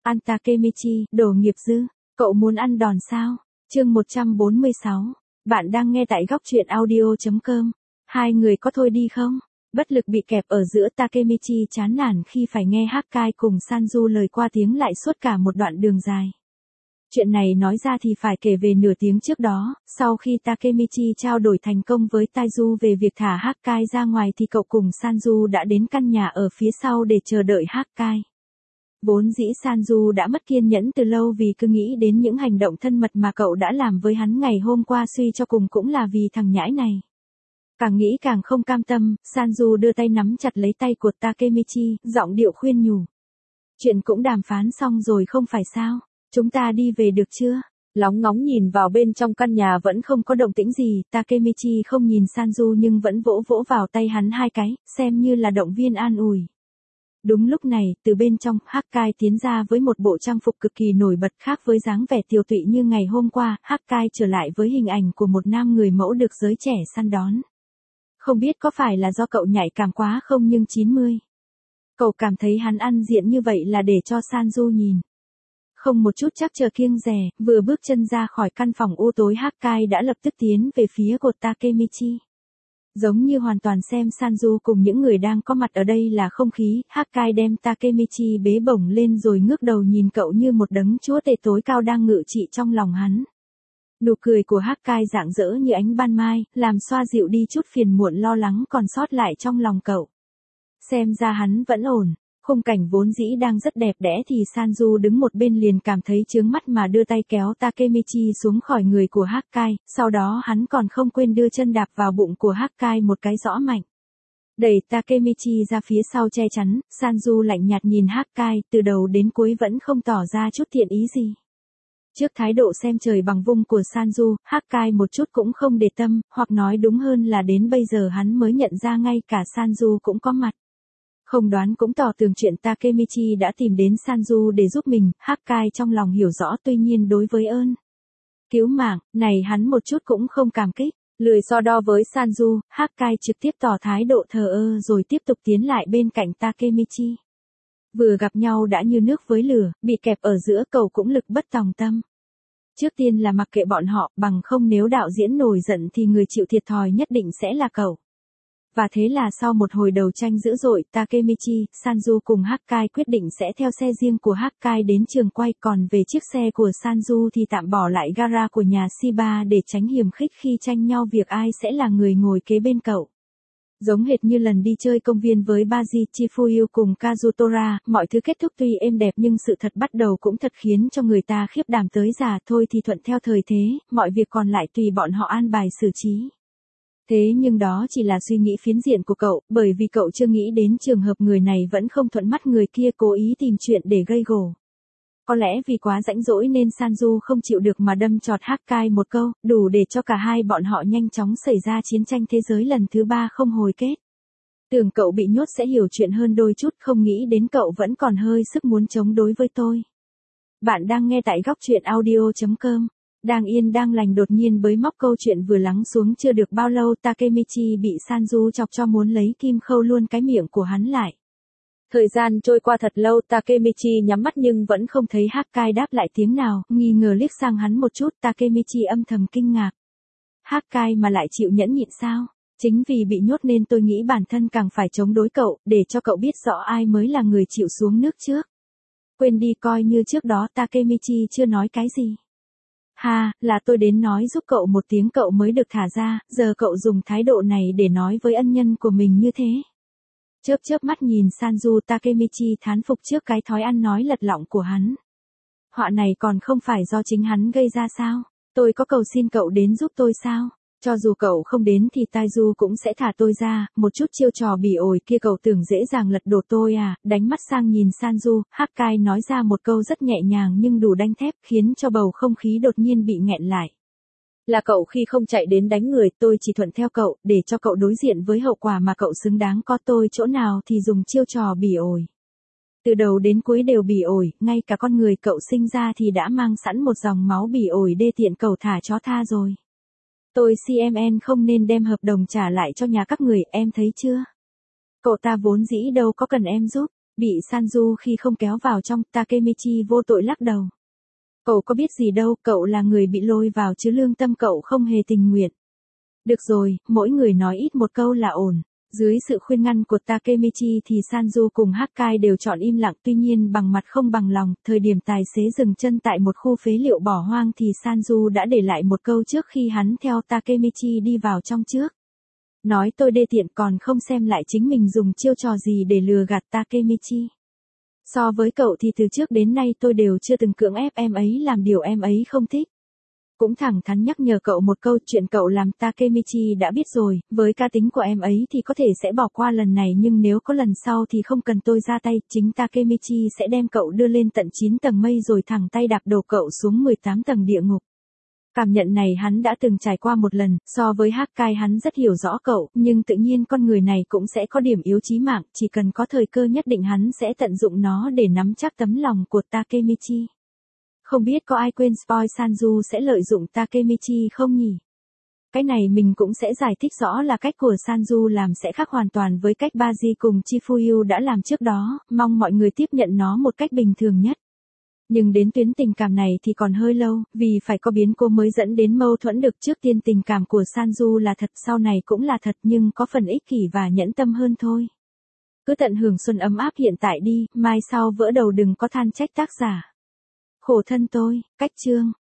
An Takemichi, đồ nghiệp dư. Cậu muốn ăn đòn sao? Chương 146. Bạn đang nghe tại góc truyện audio.com. Hai người có thôi đi không? Bất lực bị kẹp ở giữa, Takemichi chán nản khi phải nghe Hakkai cùng Sanju lời qua tiếng lại suốt cả một đoạn đường dài. Chuyện này nói ra thì phải kể về nửa tiếng trước đó, sau khi Takemichi trao đổi thành công với Taiju về việc thả Hakkai ra ngoài thì cậu cùng Sanju đã đến căn nhà ở phía sau để chờ đợi Hakkai. Vốn dĩ Sanju đã mất kiên nhẫn từ lâu vì cứ nghĩ đến những hành động thân mật mà cậu đã làm với hắn ngày hôm qua, suy cho cùng cũng là vì thằng nhãi này. Càng nghĩ càng không cam tâm, Sanju đưa tay nắm chặt lấy tay của Takemichi, giọng điệu khuyên nhủ. Chuyện cũng đàm phán xong rồi không phải sao, chúng ta đi về được chưa? Lóng ngóng nhìn vào bên trong căn nhà vẫn không có động tĩnh gì, Takemichi không nhìn Sanju nhưng vẫn vỗ vỗ vào tay hắn hai cái, xem như là động viên an ủi. Đúng lúc này, từ bên trong, Hakkai tiến ra với một bộ trang phục cực kỳ nổi bật, khác với dáng vẻ tiều tụy như ngày hôm qua. Hakkai trở lại với hình ảnh của một nam người mẫu được giới trẻ săn đón. Không biết có phải là do cậu nhạy cảm quá không, nhưng 90. Cậu cảm thấy hắn ăn diện như vậy là để cho Sanju nhìn. Không một chút chắc chờ kiêng dè, vừa bước chân ra khỏi căn phòng u tối, Hakkai đã lập tức tiến về phía của Takemichi. Giống như hoàn toàn xem Sanju cùng những người đang có mặt ở đây là không khí, Hakkai đem Takemichi bế bổng lên rồi ngước đầu nhìn cậu như một đấng chúa tể tối cao đang ngự trị trong lòng hắn. Nụ cười của Hakkai rạng rỡ như ánh ban mai, làm xoa dịu đi chút phiền muộn lo lắng còn sót lại trong lòng cậu. Xem ra hắn vẫn ổn. Khung cảnh vốn dĩ đang rất đẹp đẽ thì Sanju đứng một bên liền cảm thấy chướng mắt mà đưa tay kéo Takemichi xuống khỏi người của Hakkai, sau đó hắn còn không quên đưa chân đạp vào bụng của Hakkai một cái rõ mạnh. Đẩy Takemichi ra phía sau che chắn, Sanju lạnh nhạt nhìn Hakkai, từ đầu đến cuối vẫn không tỏ ra chút thiện ý gì. Trước thái độ xem trời bằng vung của Sanju, Hakkai một chút cũng không để tâm, hoặc nói đúng hơn là đến bây giờ hắn mới nhận ra ngay cả Sanju cũng có mặt. Không đoán cũng tỏ tường chuyện Takemichi đã tìm đến Sanju để giúp mình, Hakkai trong lòng hiểu rõ, tuy nhiên đối với ơn cứu mạng này hắn một chút cũng không cảm kích. Lười so đo với Sanju, Hakkai trực tiếp tỏ thái độ thờ ơ rồi tiếp tục tiến lại bên cạnh Takemichi. Vừa gặp nhau đã như nước với lửa, bị kẹp ở giữa, cậu cũng lực bất tòng tâm. Trước tiên là mặc kệ bọn họ, bằng không nếu đạo diễn nổi giận thì người chịu thiệt thòi nhất định sẽ là cậu. Và thế là sau một hồi đấu tranh dữ dội, Takemichi, Sanju cùng Hakkai quyết định sẽ theo xe riêng của Hakkai đến trường quay, còn về chiếc xe của Sanju thì tạm bỏ lại gara của nhà Shiba để tránh hiềm khích khi tranh nhau việc ai sẽ là người ngồi kế bên cậu. Giống hệt như lần đi chơi công viên với Baji, Chifuyu cùng Kazutora, mọi thứ kết thúc tuy êm đẹp nhưng sự thật bắt đầu cũng thật khiến cho người ta khiếp đảm tới già. Thôi thì thuận theo thời thế, mọi việc còn lại tùy bọn họ an bài xử trí. Thế nhưng đó chỉ là suy nghĩ phiến diện của cậu, bởi vì cậu chưa nghĩ đến trường hợp người này vẫn không thuận mắt người kia cố ý tìm chuyện để gây gổ. Có lẽ vì quá rãnh rỗi nên Sanju không chịu được mà đâm chọt Hakkai một câu, đủ để cho cả hai bọn họ nhanh chóng xảy ra chiến tranh thế giới lần thứ 3 không hồi kết. Tưởng cậu bị nhốt sẽ hiểu chuyện hơn đôi chút, không nghĩ đến cậu vẫn còn hơi sức muốn chống đối với tôi. Bạn đang nghe tại góc truyện audio.com. Đang yên đang lành đột nhiên bới móc, câu chuyện vừa lắng xuống chưa được bao lâu Takemichi bị Sanju chọc cho muốn lấy kim khâu luôn cái miệng của hắn lại. Thời gian trôi qua thật lâu, Takemichi nhắm mắt nhưng vẫn không thấy Hakkai đáp lại tiếng nào, nghi ngờ liếc sang hắn một chút, Takemichi âm thầm kinh ngạc. Hakkai mà lại chịu nhẫn nhịn sao? Chính vì bị nhốt nên tôi nghĩ bản thân càng phải chống đối cậu, để cho cậu biết rõ ai mới là người chịu xuống nước trước. Quên đi, coi như trước đó Takemichi chưa nói cái gì. Ha, là tôi đến nói giúp cậu một tiếng cậu mới được thả ra, giờ cậu dùng thái độ này để nói với ân nhân của mình như thế. Chớp mắt nhìn Sanju, Takemichi thán phục trước cái thói ăn nói lật lọng của hắn. Họa này còn không phải do chính hắn gây ra sao? Tôi có cầu xin cậu đến giúp tôi sao? Cho dù cậu không đến thì Taiju cũng sẽ thả tôi ra, một chút chiêu trò bỉ ổi kia cậu tưởng dễ dàng lật đổ tôi à? Đánh mắt sang nhìn Sanju, Hakkai nói ra một câu rất nhẹ nhàng nhưng đủ đanh thép, khiến cho bầu không khí đột nhiên bị nghẹn lại. Là cậu khi không chạy đến đánh người, tôi chỉ thuận theo cậu, để cho cậu đối diện với hậu quả mà cậu xứng đáng có. Tôi chỗ nào thì dùng chiêu trò bỉ ổi. Từ đầu đến cuối đều bỉ ổi, ngay cả con người cậu sinh ra thì đã mang sẵn một dòng máu bỉ ổi đê tiện, cậu thả chó tha rồi. Tôi CMN không nên đem hợp đồng trả lại cho nhà các người, em thấy chưa? Cậu ta vốn dĩ đâu có cần em giúp. Bị Sanju khi không kéo vào trong, Takemichi vô tội lắc đầu. Cậu có biết gì đâu, cậu là người bị lôi vào chứ lương tâm cậu không hề tình nguyện. Được rồi, mỗi người nói ít một câu là ổn. Dưới sự khuyên ngăn của Takemichi thì Sanju cùng Hakkai đều chọn im lặng, tuy nhiên bằng mặt không bằng lòng, thời điểm tài xế dừng chân tại một khu phế liệu bỏ hoang thì Sanju đã để lại một câu trước khi hắn theo Takemichi đi vào trong trước. Nói tôi đê tiện còn không xem lại chính mình dùng chiêu trò gì để lừa gạt Takemichi. So với cậu thì từ trước đến nay tôi đều chưa từng cưỡng ép em ấy làm điều em ấy không thích. Cũng thẳng thắn nhắc nhở cậu một câu, chuyện cậu làm Takemichi đã biết rồi, với cá tính của em ấy thì có thể sẽ bỏ qua lần này, nhưng nếu có lần sau thì không cần tôi ra tay, chính Takemichi sẽ đem cậu đưa lên tận 9 tầng mây rồi thẳng tay đạp đổ cậu xuống 18 tầng địa ngục. Cảm nhận này hắn đã từng trải qua một lần, so với Hakkai hắn rất hiểu rõ cậu, nhưng tự nhiên con người này cũng sẽ có điểm yếu chí mạng, chỉ cần có thời cơ nhất định hắn sẽ tận dụng nó để nắm chắc tấm lòng của Takemichi. Không biết có ai quên spoil Sanju sẽ lợi dụng Takemichi không nhỉ? Cái này mình cũng sẽ giải thích rõ là cách của Sanju làm sẽ khác hoàn toàn với cách Baji cùng Chifuyu đã làm trước đó, mong mọi người tiếp nhận nó một cách bình thường nhất. Nhưng đến tuyến tình cảm này thì còn hơi lâu, vì phải có biến cố mới dẫn đến mâu thuẫn được. Trước tiên tình cảm của Sanju là thật, sau này cũng là thật, nhưng có phần ích kỷ và nhẫn tâm hơn thôi. Cứ tận hưởng xuân ấm áp hiện tại đi, mai sau vỡ đầu đừng có than trách tác giả. Khổ thân tôi, cách chương.